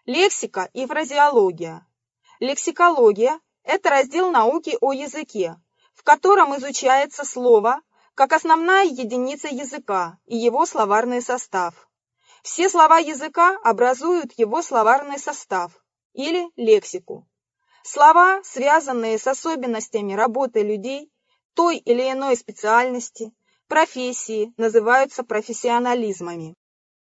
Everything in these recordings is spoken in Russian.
Лексика и фразеология. Лексикология – это раздел науки о языке, в котором изучается слово как основная единица языка и его словарный состав. Все слова языка образуют его словарный состав или лексику. Слова, связанные с особенностями работы людей той или иной специальности, профессии, называются профессионализмами.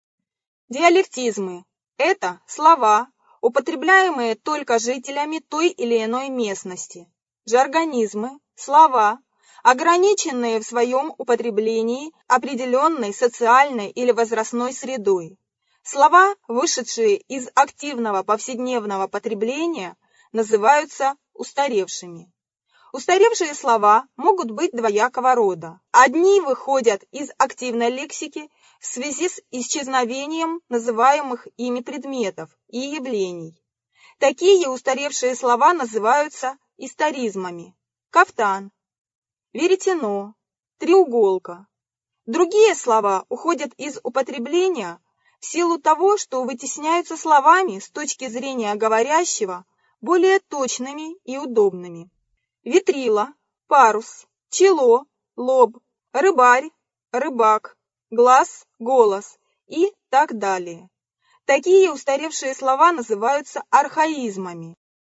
Диалектизмы – это слова, употребляемые только жителями той или иной местности. Жаргонизмы – слова, ограниченные в своем употреблении определенной социальной или возрастной средой. Слова, вышедшие из активного повседневного потребления, называются устаревшими. Устаревшие слова могут быть двоякого рода. Одни выходят из активной лексики в связи с исчезновением называемых ими предметов и явлений. Такие устаревшие слова называются историзмами. Кафтан, веретено, треуголка. Другие слова уходят из употребления в силу того, что вытесняются словами с точки зрения говорящего более точными и удобными. Витрила, парус, чело, лоб, рыбарь, рыбак, глаз, голос и так далее. Такие устаревшие слова называются архаизмами.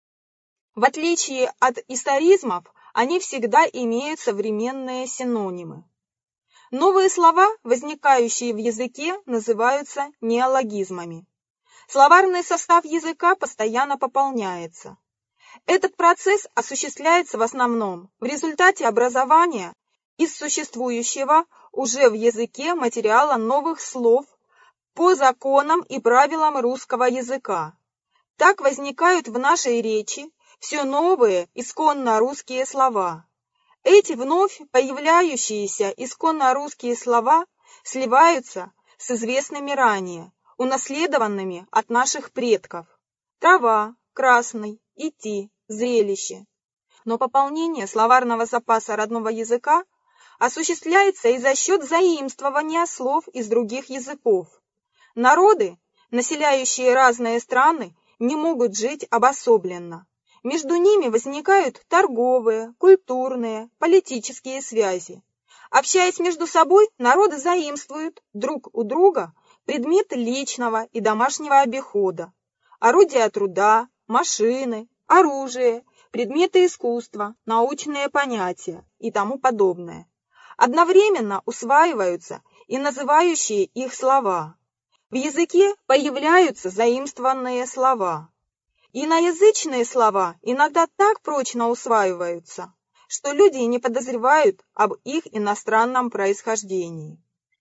В отличие от историзмов, они всегда имеют современные синонимы. Новые слова, возникающие в языке, называются неологизмами. Словарный состав языка постоянно пополняется. Этот процесс осуществляется в основном в результате образования из существующего уже в языке материала новых слов по законам и правилам русского языка. Так возникают в нашей речи все новые исконно русские слова. Эти вновь появляющиеся исконно русские слова сливаются с известными ранее, унаследованными от наших предков. Трава, красный, идти, зрелище. Но пополнение словарного запаса родного языка осуществляется и за счет заимствования слов из других языков. Народы, населяющие разные страны, не могут жить обособленно. Между ними возникают торговые, культурные, политические связи. Общаясь между собой, народы заимствуют друг у друга предметы личного и домашнего обихода, орудия труда, машины, оружие, предметы искусства, научные понятия и тому подобное. Одновременно усваиваются и называющие их слова. В языке появляются заимствованные слова. Иноязычные слова иногда так прочно усваиваются, что люди не подозревают об их иностранном происхождении.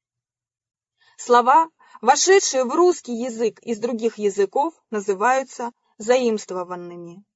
Слова, вошедшие в русский язык из других языков, называются заимствованными.